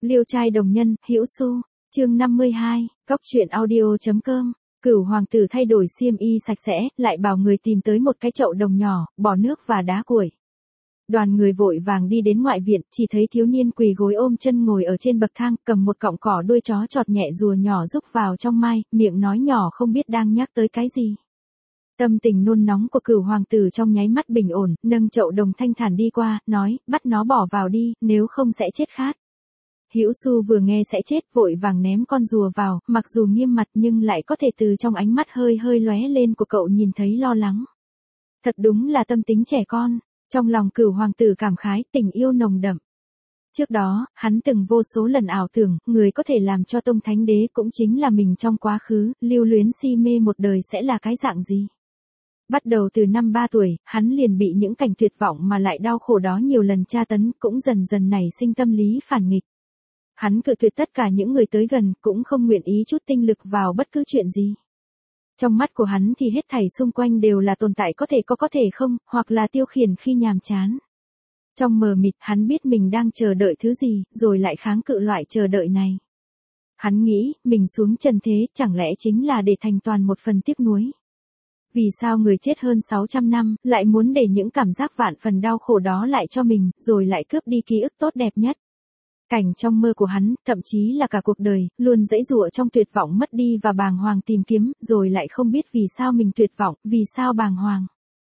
Liêu trai đồng nhân, Hữu Xu, chương 52, Cóc truyện audio.com. Cửu hoàng tử thay đổi xiêm y sạch sẽ, lại bảo người tìm tới một cái chậu đồng nhỏ, bỏ nước và đá củi. Đoàn người vội vàng đi đến ngoại viện, chỉ thấy thiếu niên quỳ gối ôm chân ngồi ở trên bậc thang, cầm một cọng cỏ đuôi chó chọt nhẹ rùa nhỏ rúc vào trong mai, miệng nói nhỏ không biết đang nhắc tới cái gì. Tâm tình nôn nóng của cửu hoàng tử trong nháy mắt bình ổn, nâng chậu đồng thanh thản đi qua, nói, bắt nó bỏ vào đi, nếu không sẽ chết khát. Hữu Xu vừa nghe sẽ chết, vội vàng ném con rùa vào, mặc dù nghiêm mặt nhưng lại có thể từ trong ánh mắt hơi hơi lóe lên của cậu nhìn thấy lo lắng. Thật đúng là tâm tính trẻ con, trong lòng cửu hoàng tử cảm khái, tình yêu nồng đậm. Trước đó, hắn từng vô số lần ảo tưởng, người có thể làm cho Tông Thánh Đế cũng chính là mình trong quá khứ, lưu luyến si mê một đời sẽ là cái dạng gì. Bắt đầu từ năm 3 tuổi, hắn liền bị những cảnh tuyệt vọng mà lại đau khổ đó nhiều lần tra tấn, cũng dần dần nảy sinh tâm lý phản nghịch. Hắn cự tuyệt tất cả những người tới gần, cũng không nguyện ý chút tinh lực vào bất cứ chuyện gì. Trong mắt của hắn thì hết thảy xung quanh đều là tồn tại có thể không, hoặc là tiêu khiển khi nhàm chán. Trong mờ mịt, hắn biết mình đang chờ đợi thứ gì, rồi lại kháng cự loại chờ đợi này. Hắn nghĩ, mình xuống trần thế, chẳng lẽ chính là để thành toàn một phần tiếc nuối. Vì sao người chết hơn 600 năm, lại muốn để những cảm giác vạn phần đau khổ đó lại cho mình, rồi lại cướp đi ký ức tốt đẹp nhất. Cảnh trong mơ của hắn, thậm chí là cả cuộc đời, luôn giãy giụa trong tuyệt vọng mất đi và bàng hoàng tìm kiếm, rồi lại không biết vì sao mình tuyệt vọng, vì sao bàng hoàng.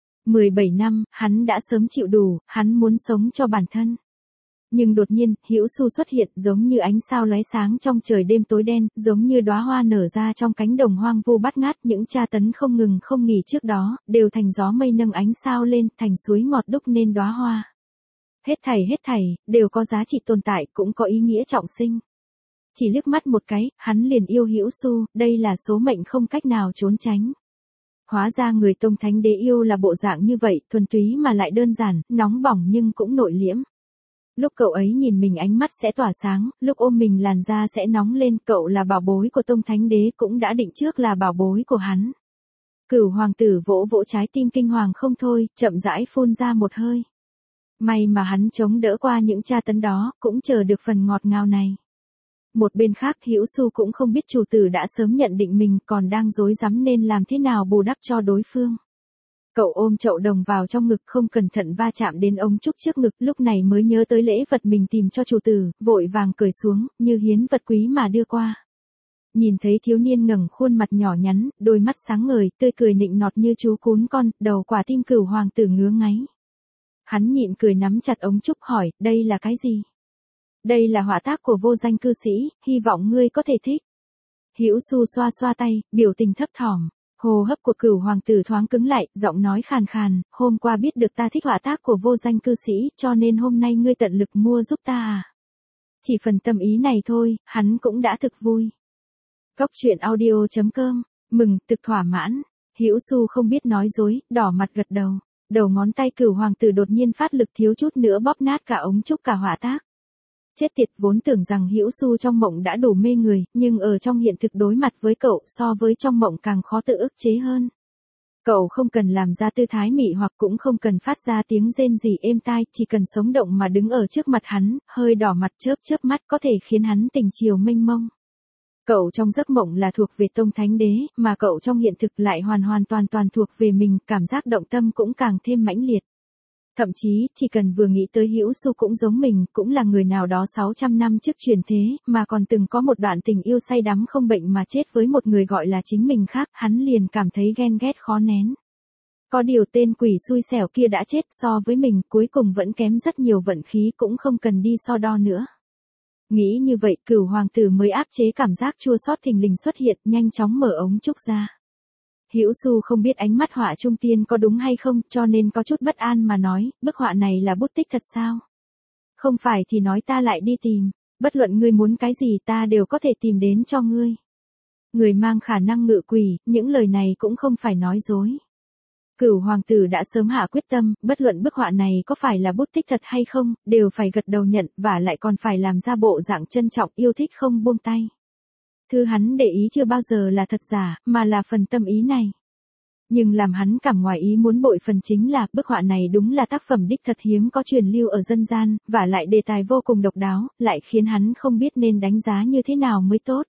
17 năm, hắn đã sớm chịu đủ, hắn muốn sống cho bản thân. Nhưng đột nhiên, Hữu Xu xuất hiện giống như ánh sao lóe sáng trong trời đêm tối đen, giống như đóa hoa nở ra trong cánh đồng hoang vu bát ngát, những tra tấn không ngừng không nghỉ trước đó, đều thành gió mây nâng ánh sao lên, thành suối ngọt đúc nên đóa hoa. Hết thảy, đều có giá trị tồn tại, cũng có ý nghĩa trọng sinh. Chỉ liếc mắt một cái, hắn liền yêu Hữu Xu, đây là số mệnh không cách nào trốn tránh. Hóa ra người Tông Thánh Đế yêu là bộ dạng như vậy, thuần túy mà lại đơn giản, nóng bỏng nhưng cũng nội liễm. Lúc cậu ấy nhìn mình ánh mắt sẽ tỏa sáng, lúc ôm mình làn da sẽ nóng lên, cậu là bảo bối của Tông Thánh Đế cũng đã định trước là bảo bối của hắn. Cửu hoàng tử vỗ vỗ trái tim kinh hoàng không thôi, chậm rãi phun ra một hơi. May mà hắn chống đỡ qua những tra tấn đó, cũng chờ được phần ngọt ngào này. Một bên khác Hữu Xu cũng không biết chủ tử đã sớm nhận định mình, còn đang rối rắm nên làm thế nào bù đắp cho đối phương. Cậu ôm chậu đồng vào trong ngực, không cẩn thận va chạm đến ống trúc trước ngực, lúc này mới nhớ tới lễ vật mình tìm cho chủ tử, vội vàng cởi xuống, như hiến vật quý mà đưa qua. Nhìn thấy thiếu niên ngẩng khuôn mặt nhỏ nhắn, đôi mắt sáng ngời, tươi cười nịnh nọt như chú cún con, đầu quả tim cửu hoàng tử ngứa ngáy. Hắn nhịn cười nắm chặt ống trúc hỏi, đây là cái gì? Đây là họa tác của vô danh cư sĩ, hy vọng ngươi có thể thích. Hữu Xu xoa xoa tay, biểu tình thấp thỏm. Hô hấp của cửu hoàng tử thoáng cứng lại, giọng nói khàn khàn, hôm qua biết được ta thích họa tác của vô danh cư sĩ, cho nên hôm nay ngươi tận lực mua giúp ta à? Chỉ phần tâm ý này thôi, hắn cũng đã thực vui. Cóc truyện audio.com, mừng, thực thỏa mãn. Hữu Xu không biết nói dối, đỏ mặt gật đầu. Đầu ngón tay cửu hoàng tử đột nhiên phát lực, thiếu chút nữa bóp nát cả ống trúc cả họa tác. Chết tiệt, vốn tưởng rằng Hữu Xu trong mộng đã đủ mê người, nhưng ở trong hiện thực đối mặt với cậu so với trong mộng càng khó tự ức chế hơn. Cậu không cần làm ra tư thái mị hoặc cũng không cần phát ra tiếng rên rỉ êm tai, chỉ cần sống động mà đứng ở trước mặt hắn, hơi đỏ mặt chớp chớp mắt có thể khiến hắn tình chiều mênh mông. Cậu trong giấc mộng là thuộc về Tông Thánh Đế, mà cậu trong hiện thực lại hoàn toàn thuộc về mình, cảm giác động tâm cũng càng thêm mãnh liệt. Thậm chí, chỉ cần vừa nghĩ tới Hữu Xu cũng giống mình, cũng là người nào đó 600 năm trước truyền thế, mà còn từng có một đoạn tình yêu say đắm không bệnh mà chết với một người gọi là chính mình khác, hắn liền cảm thấy ghen ghét khó nén. Có điều tên quỷ xui xẻo kia đã chết, so với mình, cuối cùng vẫn kém rất nhiều, vận khí cũng không cần đi so đo nữa. Nghĩ như vậy, cửu hoàng tử mới áp chế cảm giác chua xót thình lình xuất hiện, nhanh chóng mở ống trúc ra. Hữu Xu không biết ánh mắt họa trung tiên có đúng hay không, cho nên có chút bất an mà nói, bức họa này là bút tích thật sao? Không phải thì nói ta lại đi tìm, bất luận ngươi muốn cái gì ta đều có thể tìm đến cho ngươi. Người mang khả năng ngự quỷ, những lời này cũng không phải nói dối. Cửu hoàng tử đã sớm hạ quyết tâm, bất luận bức họa này có phải là bút tích thật hay không, đều phải gật đầu nhận, và lại còn phải làm ra bộ dạng trân trọng yêu thích không buông tay. Thứ hắn để ý chưa bao giờ là thật giả, mà là phần tâm ý này. Nhưng làm hắn cảm ngoài ý muốn bội phần chính là bức họa này đúng là tác phẩm đích thật hiếm có truyền lưu ở dân gian, và lại đề tài vô cùng độc đáo, lại khiến hắn không biết nên đánh giá như thế nào mới tốt.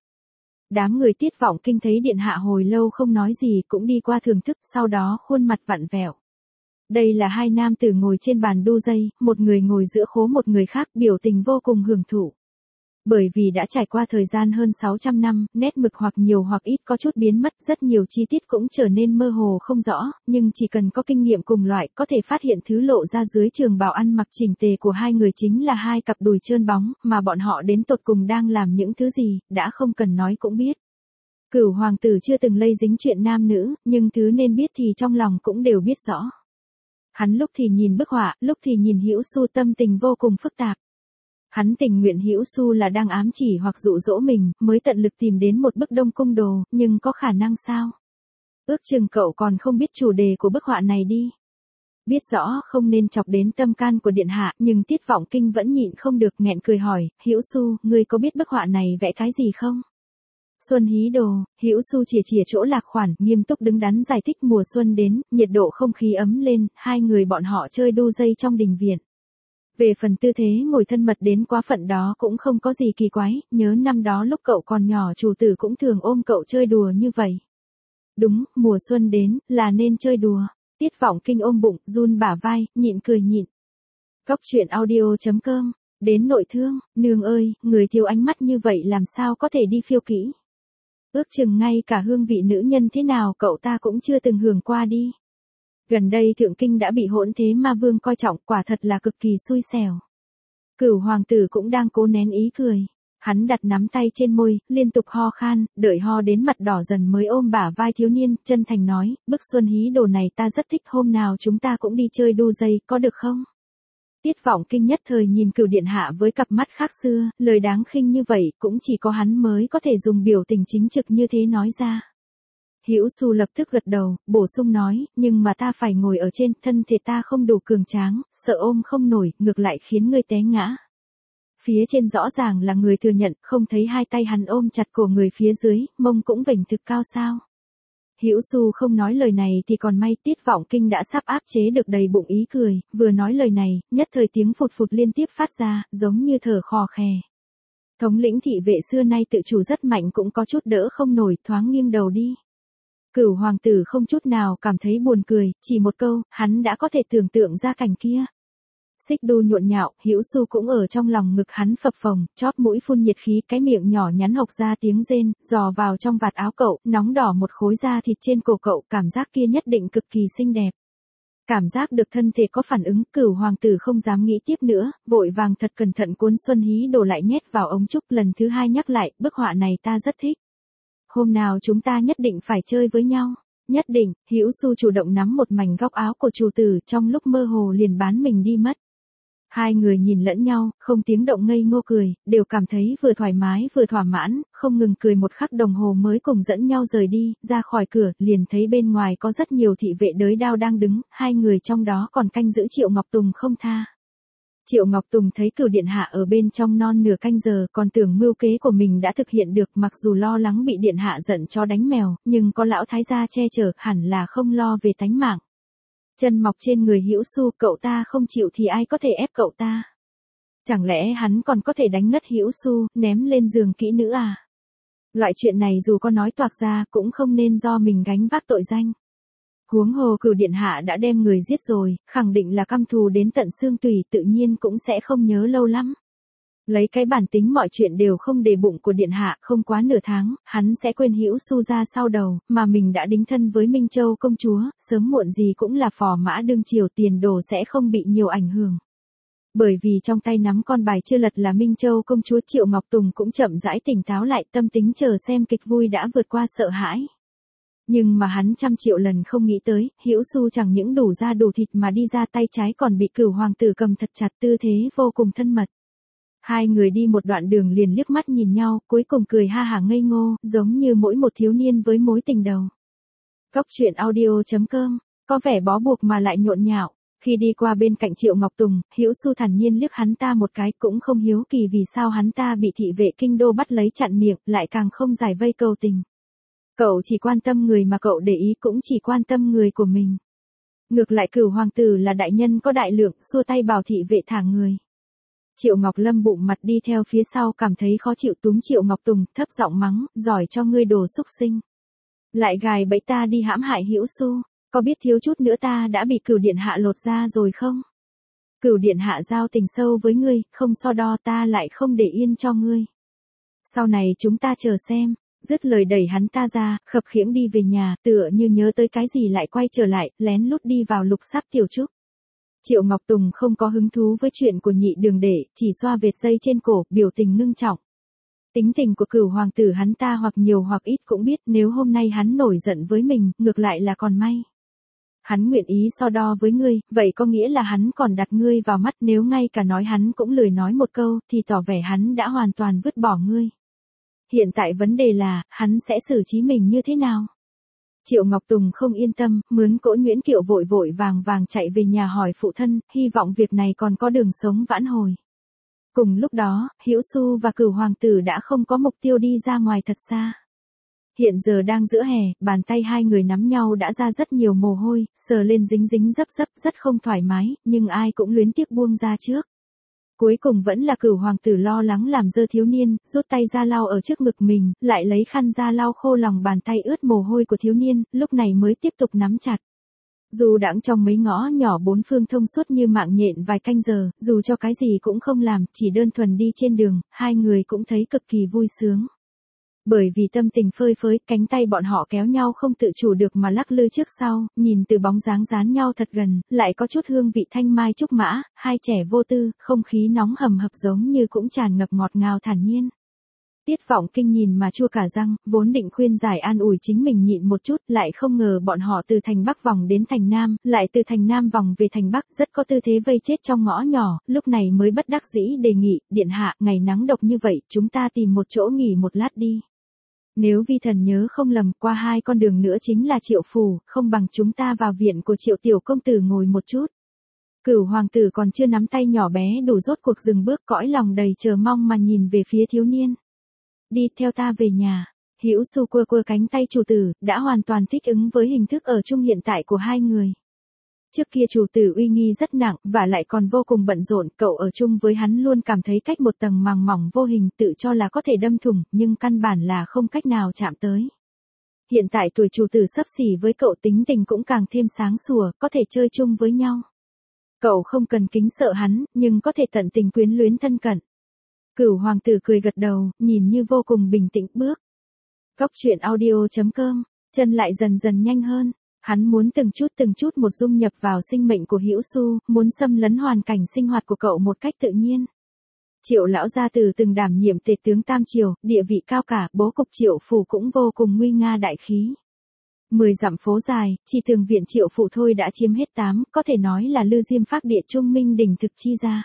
Đám người Tiết Vọng Kinh thấy điện hạ hồi lâu không nói gì cũng đi qua thưởng thức, sau đó khuôn mặt vặn vẹo. Đây là hai nam tử ngồi trên bàn đu dây, một người ngồi giữa khố một người khác, biểu tình vô cùng hưởng thụ. Bởi vì đã trải qua thời gian hơn 600 năm, nét mực hoặc nhiều hoặc ít có chút biến mất, rất nhiều chi tiết cũng trở nên mơ hồ không rõ, nhưng chỉ cần có kinh nghiệm cùng loại có thể phát hiện thứ lộ ra dưới trường bào ăn mặc chỉnh tề của hai người chính là hai cặp đùi trơn bóng, mà bọn họ đến tột cùng đang làm những thứ gì, đã không cần nói cũng biết. Cửu hoàng tử chưa từng lây dính chuyện nam nữ, nhưng thứ nên biết thì trong lòng cũng đều biết rõ. Hắn lúc thì nhìn bức họa, lúc thì nhìn Hữu Xu, tâm tình vô cùng phức tạp. Hắn tình nguyện Hữu Xu là đang ám chỉ hoặc dụ dỗ mình, mới tận lực tìm đến một bức Đông Cung đồ, nhưng có khả năng sao? Ước chừng cậu còn không biết chủ đề của bức họa này đi. Biết rõ không nên chọc đến tâm can của điện hạ, nhưng Tiết Vọng Kinh vẫn nhịn không được, nghẹn cười hỏi, Hữu Xu, ngươi có biết bức họa này vẽ cái gì không? Xuân hí đồ. Hữu Xu chìa chìa chỗ lạc khoản, nghiêm túc đứng đắn giải thích. Mùa xuân đến, nhiệt độ không khí ấm lên, hai người bọn họ chơi đu dây trong đình viện. Về phần tư thế ngồi thân mật đến quá phận đó cũng không có gì kỳ quái, nhớ năm đó lúc cậu còn nhỏ chủ tử cũng thường ôm cậu chơi đùa như vậy. Đúng, mùa xuân đến, là nên chơi đùa. Tiết Vọng Kinh ôm bụng, run bả vai, nhịn cười nhịn. Góc truyện audio.com, đến nội thương, nương ơi, người thiếu ánh mắt như vậy làm sao có thể đi phiêu kỹ. Ước chừng ngay cả hương vị nữ nhân thế nào cậu ta cũng chưa từng hưởng qua đi. Gần đây Thượng Kinh đã bị Hỗn Thế Ma Vương coi trọng, quả thật là cực kỳ xui xẻo. Cửu hoàng tử cũng đang cố nén ý cười. Hắn đặt nắm tay trên môi, liên tục ho khan, đợi ho đến mặt đỏ dần mới ôm bả vai thiếu niên, chân thành nói, bức xuân hí đồ này ta rất thích, hôm nào chúng ta cũng đi chơi đu dây, có được không? Tiết Vọng Kinh nhất thời nhìn Cửu điện hạ với cặp mắt khác xưa, lời đáng khinh như vậy cũng chỉ có hắn mới có thể dùng biểu tình chính trực như thế nói ra. Hữu Xu lập tức gật đầu, bổ sung nói, nhưng mà ta phải ngồi ở trên, thân thể ta không đủ cường tráng, sợ ôm không nổi, ngược lại khiến ngươi té ngã. Phía trên rõ ràng là người thừa nhận, không thấy hai tay hắn ôm chặt cổ người phía dưới, mông cũng vểnh thực cao sao. Hữu Xu không nói lời này thì còn may, Tiết Vọng Kinh đã sắp áp chế được đầy bụng ý cười, vừa nói lời này, nhất thời tiếng phụt phụt liên tiếp phát ra, giống như thở khò khè. Thống lĩnh thị vệ xưa nay tự chủ rất mạnh cũng có chút đỡ không nổi, thoáng nghiêng đầu đi. Cửu hoàng tử không chút nào cảm thấy buồn cười, chỉ một câu, hắn đã có thể tưởng tượng ra cảnh kia. Xích đu nhộn nhạo, Hữu Xu cũng ở trong lòng ngực hắn phập phồng, chóp mũi phun nhiệt khí, cái miệng nhỏ nhắn hộc ra tiếng rên, dò vào trong vạt áo cậu, nóng đỏ một khối da thịt trên cổ cậu, cảm giác kia nhất định cực kỳ xinh đẹp. Cảm giác được thân thể có phản ứng, Cửu hoàng tử không dám nghĩ tiếp nữa, vội vàng thật cẩn thận cuốn xuân hí đồ lại nhét vào ống trúc, lần thứ hai nhắc lại, bức họa này ta rất thích. Hôm nào chúng ta nhất định phải chơi với nhau. Nhất định. Hữu Xu chủ động nắm một mảnh góc áo của chủ tử, trong lúc mơ hồ liền bán mình đi mất. Hai người nhìn lẫn nhau, không tiếng động ngây ngô cười, đều cảm thấy vừa thoải mái vừa thỏa mãn, không ngừng cười một khắc đồng hồ mới cùng dẫn nhau rời đi, ra khỏi cửa, liền thấy bên ngoài có rất nhiều thị vệ đới đao đang đứng, hai người trong đó còn canh giữ Triệu Ngọc Tùng không tha. Triệu Ngọc Tùng thấy Cửu điện hạ ở bên trong non nửa canh giờ, còn tưởng mưu kế của mình đã thực hiện được, mặc dù lo lắng bị điện hạ giận cho đánh mèo, nhưng có lão thái gia che chở, hẳn là không lo về tánh mạng. Chân mọc trên người Hữu Xu, cậu ta không chịu thì ai có thể ép cậu ta? Chẳng lẽ hắn còn có thể đánh ngất Hữu Xu, ném lên giường kỹ nữ à? Loại chuyện này dù có nói toạc ra cũng không nên do mình gánh vác tội danh. Huống hồ Cửu điện hạ đã đem người giết rồi, khẳng định là căm thù đến tận xương tủy, tự nhiên cũng sẽ không nhớ lâu lắm. Lấy cái bản tính mọi chuyện đều không để bụng của điện hạ, không quá nửa tháng, hắn sẽ quên Hữu Xu ra sau đầu, mà mình đã đính thân với Minh Châu công chúa, sớm muộn gì cũng là phò mã đương triều, tiền đồ sẽ không bị nhiều ảnh hưởng. Bởi vì trong tay nắm con bài chưa lật là Minh Châu công chúa, Triệu Ngọc Tùng cũng chậm rãi tỉnh táo lại, tâm tính chờ xem kịch vui đã vượt qua sợ hãi. Nhưng mà hắn trăm triệu lần không nghĩ tới, Hữu Xu chẳng những đủ da đủ thịt mà đi ra tay trái còn bị Cửu hoàng tử cầm thật chặt, tư thế vô cùng thân mật. Hai người đi một đoạn đường liền liếc mắt nhìn nhau, cuối cùng cười ha hả ngây ngô, giống như mỗi một thiếu niên với mối tình đầu. Góc truyện audio.com, có vẻ bó buộc mà lại nhộn nhạo. Khi đi qua bên cạnh Triệu Ngọc Tùng, Hữu Xu thản nhiên liếc hắn ta một cái, cũng không hiếu kỳ vì sao hắn ta bị thị vệ kinh đô bắt lấy chặn miệng, lại càng không giải vây cầu tình. Cậu chỉ quan tâm người mà cậu để ý cũng chỉ quan tâm người của mình. Ngược lại Cửu hoàng tử là đại nhân có đại lượng, xua tay bảo thị vệ thả người. Triệu Ngọc Lâm bụng mặt đi theo phía sau cảm thấy khó chịu túm Triệu Ngọc Tùng, thấp giọng mắng, giỏi cho ngươi đồ xúc sinh. Lại gài bẫy ta đi hãm hại Hữu Xu, có biết thiếu chút nữa ta đã bị Cửu điện hạ lột ra rồi không? Cửu điện hạ giao tình sâu với ngươi, không so đo ta lại không để yên cho ngươi. Sau này chúng ta chờ xem. Dứt lời đẩy hắn ta ra, khập khiễng đi về nhà, tựa như nhớ tới cái gì lại quay trở lại, lén lút đi vào lục sáp Tiểu Trúc. Triệu Ngọc Tùng không có hứng thú với chuyện của nhị đường đệ, chỉ xoa vệt dây trên cổ, biểu tình ngưng trọng. Tính tình của Cửu hoàng tử hắn ta hoặc nhiều hoặc ít cũng biết, nếu hôm nay hắn nổi giận với mình, ngược lại là còn may. Hắn nguyện ý so đo với ngươi, vậy có nghĩa là hắn còn đặt ngươi vào mắt, nếu ngay cả nói hắn cũng lười nói một câu, thì tỏ vẻ hắn đã hoàn toàn vứt bỏ ngươi. Hiện tại vấn đề là, hắn sẽ xử trí mình như thế nào? Triệu Ngọc Tùng không yên tâm, mướn cỗ Nguyễn Kiệu vội vội vàng vàng chạy về nhà hỏi phụ thân, hy vọng việc này còn có đường sống vãn hồi. Cùng lúc đó, Hữu Xu và Cửu hoàng tử đã không có mục tiêu đi ra ngoài thật xa. Hiện giờ đang giữa hè, bàn tay hai người nắm nhau đã ra rất nhiều mồ hôi, sờ lên dính dính dấp dấp rất không thoải mái, nhưng ai cũng luyến tiếc buông ra trước. Cuối cùng vẫn là Cửu hoàng tử lo lắng làm dơ thiếu niên, rút tay ra lau ở trước ngực mình, lại lấy khăn ra lau khô lòng bàn tay ướt mồ hôi của thiếu niên, lúc này mới tiếp tục nắm chặt. Dù đãng trong mấy ngõ nhỏ bốn phương thông suốt như mạng nhện vài canh giờ, dù cho cái gì cũng không làm, chỉ đơn thuần đi trên đường, hai người cũng thấy cực kỳ vui sướng. Bởi vì tâm tình phơi phới, cánh tay bọn họ kéo nhau không tự chủ được mà lắc lư trước sau, nhìn từ bóng dáng dán nhau thật gần, lại có chút hương vị thanh mai trúc mã, hai trẻ vô tư, không khí nóng hầm hập giống như cũng tràn ngập ngọt ngào thản nhiên. Tiết Vọng Kinh nhìn mà chua cả răng, vốn định khuyên giải an ủi chính mình nhịn một chút, lại không ngờ bọn họ từ thành Bắc vòng đến thành Nam, lại từ thành Nam vòng về thành Bắc, rất có tư thế vây chết trong ngõ nhỏ, lúc này mới bất đắc dĩ đề nghị, điện hạ, ngày nắng độc như vậy, chúng ta tìm một chỗ nghỉ một lát đi. Nếu vi thần nhớ không lầm, qua hai con đường nữa chính là Triệu phủ, không bằng chúng ta vào viện của Triệu tiểu công tử ngồi một chút. Cửu hoàng tử còn chưa nắm tay nhỏ bé đủ rốt cuộc dừng bước, cõi lòng đầy chờ mong mà nhìn về phía thiếu niên. Đi theo ta về nhà. Hữu Xu quơ quơ cánh tay chủ tử, đã hoàn toàn thích ứng với hình thức ở chung hiện tại của hai người. Trước kia chủ tử uy nghi rất nặng, và lại còn vô cùng bận rộn, cậu ở chung với hắn luôn cảm thấy cách một tầng màng mỏng vô hình, tự cho là có thể đâm thủng, nhưng căn bản là không cách nào chạm tới. Hiện tại tuổi chủ tử xấp xỉ với cậu, tính tình cũng càng thêm sáng sủa, có thể chơi chung với nhau. Cậu không cần kính sợ hắn, nhưng có thể tận tình quyến luyến thân cận. Cửu hoàng tử cười gật đầu, nhìn như vô cùng bình tĩnh bước. Góc truyện audio.com, chân lại dần dần nhanh hơn. Hắn muốn từng chút một dung nhập vào sinh mệnh của Hữu Xu, muốn xâm lấn hoàn cảnh sinh hoạt của cậu một cách tự nhiên. Triệu lão gia tử từng đảm nhiệm tể tướng Tam Triều, địa vị cao cả, bố cục Triệu phủ cũng vô cùng nguy nga đại khí. 10 dặm phố dài, chỉ tường viện Triệu phủ thôi đã chiếm hết 8, có thể nói là lư diêm phác địa trung minh đỉnh thực chi ra.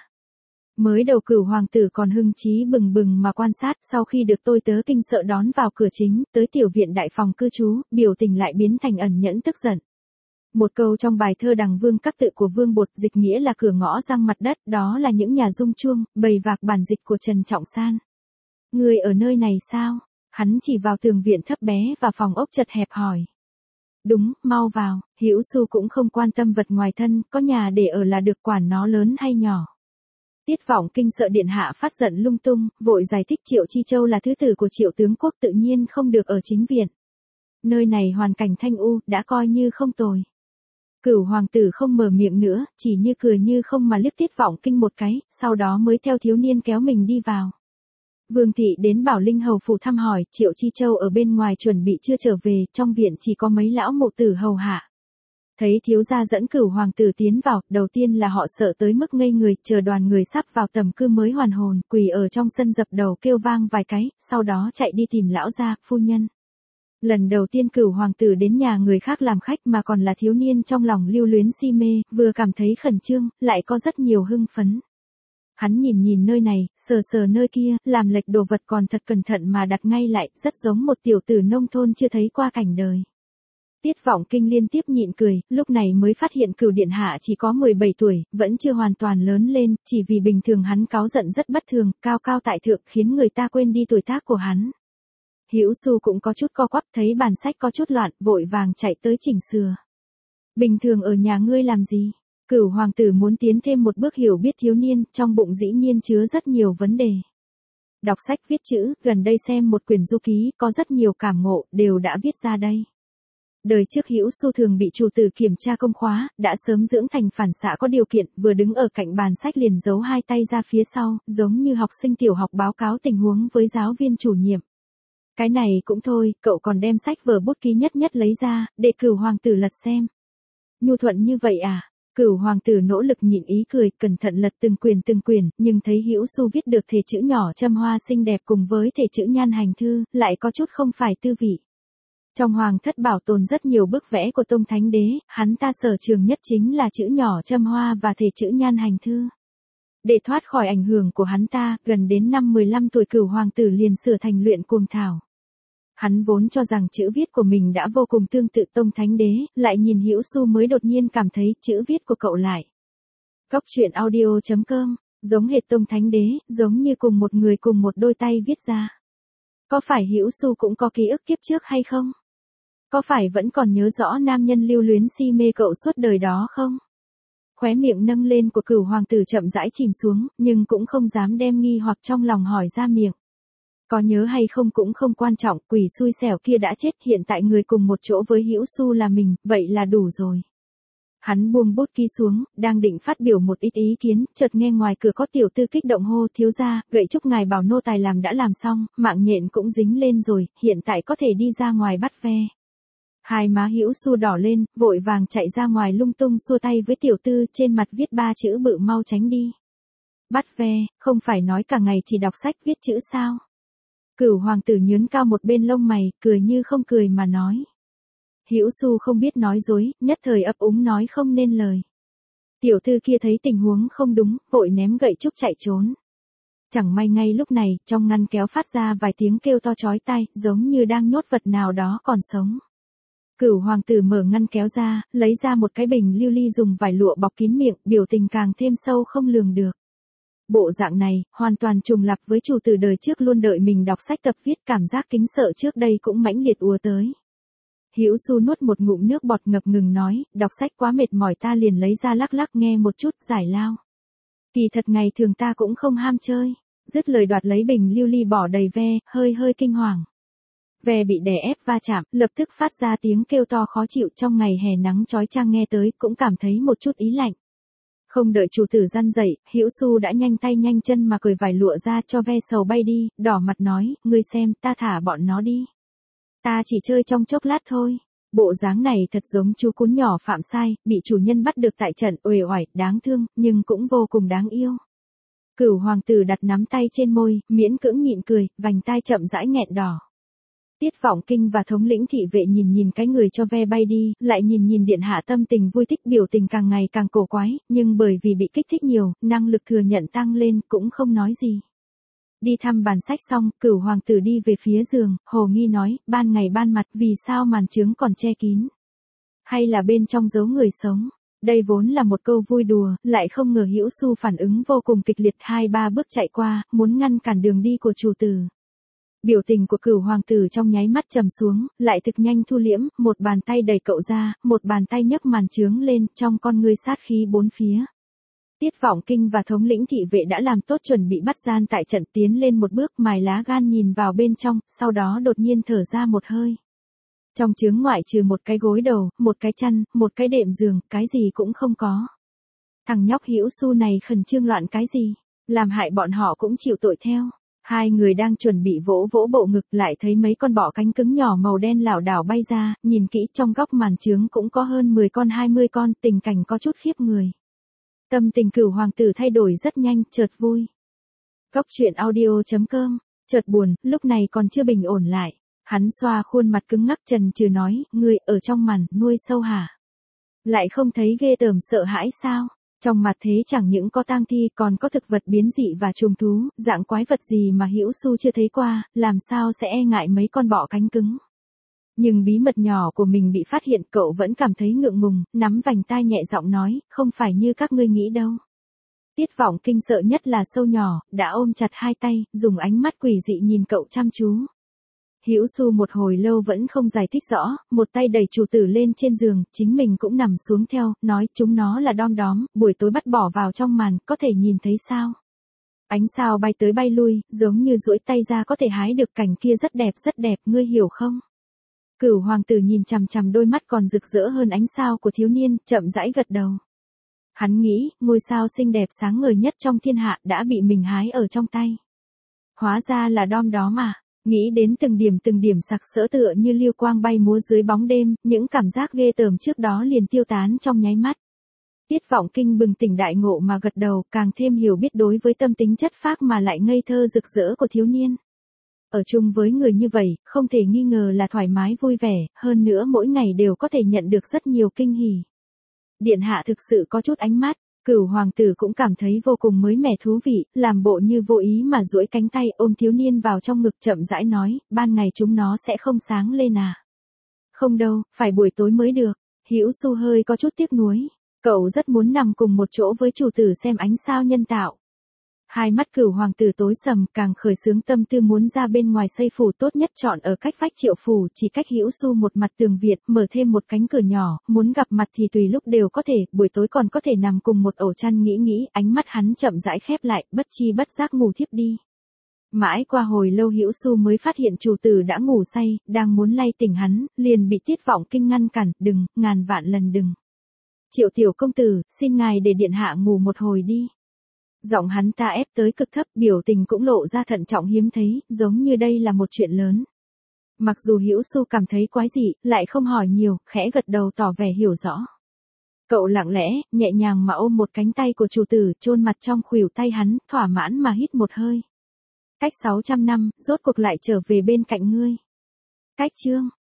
Mới đầu Cửu hoàng tử còn hưng trí bừng bừng mà quan sát, sau khi được tôi tớ kinh sợ đón vào cửa chính, tới tiểu viện đại phòng cư trú, biểu tình lại biến thành ẩn nhẫn tức giận. Một câu trong bài thơ Đằng Vương Các Tự của Vương Bột dịch nghĩa là cửa ngõ răng mặt đất, đó là những nhà rung chuông, bầy vạc bản dịch của Trần Trọng San. Người ở nơi này sao? Hắn chỉ vào tường viện thấp bé và phòng ốc chật hẹp hỏi. Đúng, mau vào. Hữu Xu cũng không quan tâm vật ngoài thân, có nhà để ở là được, quản nó lớn hay nhỏ. Tiết Vọng Kinh sợ điện hạ phát giận lung tung, vội giải thích Triệu Chi Châu là thứ tử của Triệu tướng quốc, tự nhiên không được ở chính viện. Nơi này hoàn cảnh thanh u, đã coi như không tồi. Cửu hoàng tử không mở miệng nữa, chỉ như cười như không mà liếc Tiết Vọng Kinh một cái, sau đó mới theo thiếu niên kéo mình đi vào. Vương thị đến Bảo Linh hầu phủ thăm hỏi, Triệu Chi Châu ở bên ngoài chuẩn bị chưa trở về, trong viện chỉ có mấy lão mụ tử hầu hạ. Thấy thiếu gia dẫn Cửu hoàng tử tiến vào, đầu tiên là họ sợ tới mức ngây người, chờ đoàn người sắp vào tầm cư mới hoàn hồn, quỳ ở trong sân dập đầu kêu vang vài cái, sau đó chạy đi tìm lão gia, phu nhân. Lần đầu tiên Cửu hoàng tử đến nhà người khác làm khách mà còn là thiếu niên trong lòng lưu luyến si mê, vừa cảm thấy khẩn trương, lại có rất nhiều hưng phấn. Hắn nhìn nơi này, sờ nơi kia, làm lệch đồ vật còn thật cẩn thận mà đặt ngay lại, rất giống một tiểu tử nông thôn chưa thấy qua cảnh đời. Tiết Vọng Kinh liên tiếp nhịn cười, lúc này mới phát hiện Cửu điện hạ chỉ có 17 tuổi, vẫn chưa hoàn toàn lớn lên, chỉ vì bình thường hắn cáu giận rất bất thường, cao cao tại thượng, khiến người ta quên đi tuổi tác của hắn. Hữu Xu cũng có chút co quắp, thấy bàn sách có chút loạn, vội vàng chạy tới chỉnh sửa. Bình thường ở nhà ngươi làm gì? Cửu hoàng tử muốn tiến thêm một bước hiểu biết thiếu niên, trong bụng dĩ nhiên chứa rất nhiều vấn đề. Đọc sách viết chữ, gần đây xem một quyển du ký, có rất nhiều cảm ngộ, đều đã viết ra đây. Đời trước Hữu Xu thường bị chủ tử kiểm tra công khóa, đã sớm dưỡng thành phản xạ có điều kiện, vừa đứng ở cạnh bàn sách liền giấu hai tay ra phía sau, giống như học sinh tiểu học báo cáo tình huống với giáo viên chủ nhiệm. Cái này cũng thôi, cậu còn đem sách vở bút ký nhất nhất lấy ra, để Cửu hoàng tử lật xem. Nhu thuận như vậy à? Cửu hoàng tử nỗ lực nhịn ý cười, cẩn thận lật từng quyển, nhưng thấy Hữu Xu viết được thể chữ nhỏ châm hoa xinh đẹp cùng với thể chữ nhan hành thư, lại có chút không phải tư vị. Trong hoàng thất bảo tồn rất nhiều bức vẽ của Tông Thánh Đế, hắn ta sở trường nhất chính là chữ nhỏ châm hoa và thể chữ nhan hành thư. Để thoát khỏi ảnh hưởng của hắn ta, gần đến năm 15 tuổi Cửu hoàng tử liền sửa thành luyện cuồng thảo. Hắn vốn cho rằng chữ viết của mình đã vô cùng tương tự Tông Thánh Đế, lại nhìn Hữu Xu mới đột nhiên cảm thấy chữ viết của cậu lại. Cóc truyện audio.com, giống hệt Tông Thánh Đế, giống như cùng một người cùng một đôi tay viết ra. Có phải Hữu Xu cũng có ký ức kiếp trước hay không? Có phải vẫn còn nhớ rõ nam nhân lưu luyến si mê cậu suốt đời đó không? Khóe miệng nâng lên của Cửu hoàng tử chậm rãi chìm xuống, nhưng cũng không dám đem nghi hoặc trong lòng hỏi ra miệng. Có nhớ hay không cũng không quan trọng, quỷ xui xẻo kia đã chết, hiện tại người cùng một chỗ với Hữu Xu là mình, vậy là đủ rồi. Hắn buông bút ký xuống, đang định phát biểu một ít ý kiến, chợt nghe ngoài cửa có tiểu tư kích động hô: thiếu gia, gậy trúc ngài bảo nô tài làm đã làm xong, mạng nhện cũng dính lên rồi, hiện tại có thể đi ra ngoài bắt ve. Hai má Hữu Xu đỏ lên, vội vàng chạy ra ngoài lung tung xua tay với tiểu tư, trên mặt viết 3 chữ bự: mau tránh đi. Bắt ve, không phải nói cả ngày chỉ đọc sách viết chữ sao? Cửu hoàng tử nhướng cao một bên lông mày, cười như không cười mà nói. Hữu Xu không biết nói dối, nhất thời ấp úng nói không nên lời. Tiểu thư kia thấy tình huống không đúng, vội ném gậy trúc chạy trốn. Chẳng may ngay lúc này, trong ngăn kéo phát ra vài tiếng kêu to chói tai, giống như đang nhốt vật nào đó còn sống. Cửu hoàng tử mở ngăn kéo ra, lấy ra một cái bình lưu ly dùng vải lụa bọc kín miệng, biểu tình càng thêm sâu không lường được. Bộ dạng này, hoàn toàn trùng lặp với chủ tử đời trước luôn đợi mình đọc sách tập viết, cảm giác kính sợ trước đây cũng mãnh liệt ùa tới. Hữu Xu nuốt một ngụm nước bọt ngập ngừng nói, đọc sách quá mệt mỏi ta liền lấy ra lắc lắc nghe một chút giải lao. Kỳ thật ngày thường ta cũng không ham chơi. Dứt lời đoạt lấy bình lưu ly bỏ đầy ve, hơi kinh hoàng. Ve bị đè ép va chạm, lập tức phát ra tiếng kêu to khó chịu, trong ngày hè nắng chói chang nghe tới cũng cảm thấy một chút ý lạnh. Không đợi chủ tử răn dậy, Hữu Xu đã nhanh tay nhanh chân mà cởi vải lụa ra cho ve sầu bay đi, đỏ mặt nói, ngươi xem, ta thả bọn nó đi. Ta chỉ chơi trong chốc lát thôi. Bộ dáng này thật giống chú cún nhỏ phạm sai, bị chủ nhân bắt được tại trận, uể oải, đáng thương, nhưng cũng vô cùng đáng yêu. Cửu hoàng tử đặt nắm tay trên môi, miễn cưỡng nhịn cười, vành tai chậm rãi nghẹn đỏ. Tiết Vọng Kinh và thống lĩnh thị vệ nhìn cái người cho ve bay đi, lại nhìn điện hạ tâm tình vui thích, biểu tình càng ngày càng cổ quái, nhưng bởi vì bị kích thích nhiều, năng lực thừa nhận tăng lên, cũng không nói gì. Đi thăm bàn sách xong, Cửu hoàng tử đi về phía giường, hồ nghi nói, ban ngày ban mặt, vì sao màn trướng còn che kín? Hay là bên trong giấu người sống? Đây vốn là một câu vui đùa, lại không ngờ Hữu Xu phản ứng vô cùng kịch liệt, 2-3 bước chạy qua, muốn ngăn cản đường đi của chủ tử. Biểu tình của Cửu hoàng tử trong nháy mắt trầm xuống, lại thực nhanh thu liễm, một bàn tay đẩy cậu ra, một bàn tay nhấc màn trướng lên, trong con ngươi sát khí bốn phía. Tiết Vọng Kinh và thống lĩnh thị vệ đã làm tốt chuẩn bị bắt gian tại trận, tiến lên một bước, mài lá gan nhìn vào bên trong, sau đó đột nhiên thở ra một hơi. Trong chướng ngoại trừ một cái gối đầu, một cái chăn, một cái đệm giường, cái gì cũng không có. Thằng nhóc Hữu Xu này khẩn trương loạn cái gì, làm hại bọn họ cũng chịu tội theo. Hai người đang chuẩn bị vỗ bộ ngực, lại thấy mấy con bọ cánh cứng nhỏ màu đen lảo đảo bay ra, nhìn kỹ trong góc màn trướng cũng có hơn 10 con 20 con, tình cảnh có chút khiếp người. Tâm tình Cửu hoàng tử thay đổi rất nhanh, chợt vui. Cóc truyện audio.com, chợt buồn, lúc này còn chưa bình ổn lại. Hắn xoa khuôn mặt cứng ngắc chần chừ nói, ngươi ở trong màn nuôi sâu hả? Lại không thấy ghê tởm sợ hãi sao? Trong mặt thế chẳng những có tang thi, còn có thực vật biến dị và trùng thú, dạng quái vật gì mà Hữu Xu chưa thấy qua, làm sao sẽ e ngại mấy con bọ cánh cứng. Nhưng bí mật nhỏ của mình bị phát hiện, cậu vẫn cảm thấy ngượng ngùng, nắm vành tai nhẹ giọng nói, không phải như các ngươi nghĩ đâu. Tiết Vọng Kinh sợ nhất là sâu nhỏ, đã ôm chặt hai tay, dùng ánh mắt quỷ dị nhìn cậu chăm chú. Hữu Xu một hồi lâu vẫn không giải thích rõ, một tay đẩy chủ tử lên trên giường, chính mình cũng nằm xuống theo, nói chúng nó là đom đóm, buổi tối bắt bỏ vào trong màn, có thể nhìn thấy sao? Ánh sao bay tới bay lui, giống như duỗi tay ra có thể hái được cảnh kia rất đẹp, ngươi hiểu không? Cửu hoàng tử nhìn chằm chằm đôi mắt còn rực rỡ hơn ánh sao của thiếu niên, chậm rãi gật đầu. Hắn nghĩ, ngôi sao xinh đẹp sáng ngời nhất trong thiên hạ đã bị mình hái ở trong tay. Hóa ra là đom đó mà. Nghĩ đến từng điểm sặc sỡ tựa như lưu quang bay múa dưới bóng đêm, những cảm giác ghê tởm trước đó liền tiêu tán trong nháy mắt. Tiết Vọng Kinh bừng tỉnh đại ngộ mà gật đầu, càng thêm hiểu biết đối với tâm tính chất phác mà lại ngây thơ rực rỡ của thiếu niên. Ở chung với người như vậy, không thể nghi ngờ là thoải mái vui vẻ, hơn nữa mỗi ngày đều có thể nhận được rất nhiều kinh hỉ. Điện hạ thực sự có chút ánh mắt, Cửu hoàng tử cũng cảm thấy vô cùng mới mẻ thú vị, làm bộ như vô ý mà duỗi cánh tay ôm thiếu niên vào trong ngực chậm rãi nói, ban ngày chúng nó sẽ không sáng lên à? Không đâu, phải buổi tối mới được. Hữu Xu hơi có chút tiếc nuối, cậu rất muốn nằm cùng một chỗ với chủ tử xem ánh sao nhân tạo. Hai mắt Cửu hoàng tử tối sầm, càng khởi xướng tâm tư muốn ra bên ngoài xây phủ tốt nhất chọn ở cách vách Triệu phủ, chỉ cách Hữu Xu một mặt tường Việt, mở thêm một cánh cửa nhỏ, muốn gặp mặt thì tùy lúc đều có thể, buổi tối còn có thể nằm cùng một ổ chăn nghĩ, ánh mắt hắn chậm rãi khép lại, bất chi bất giác ngủ thiếp đi. Mãi qua hồi lâu Hữu Xu mới phát hiện chủ tử đã ngủ say, đang muốn lay tỉnh hắn, liền bị Tiết Vọng Kinh ngăn cản, đừng, ngàn vạn lần đừng. Triệu tiểu công tử, xin ngài để điện hạ ngủ một hồi đi. Giọng hắn ta ép tới cực thấp, biểu tình cũng lộ ra thận trọng hiếm thấy, giống như đây là một chuyện lớn. Mặc dù Hữu Xu cảm thấy quái dị, lại không hỏi nhiều, khẽ gật đầu tỏ vẻ hiểu rõ. Cậu lặng lẽ, nhẹ nhàng mà ôm một cánh tay của chủ tử, chôn mặt trong khuỷu tay hắn, thỏa mãn mà hít một hơi. Cách 600 năm, rốt cuộc lại trở về bên cạnh ngươi. Cách chương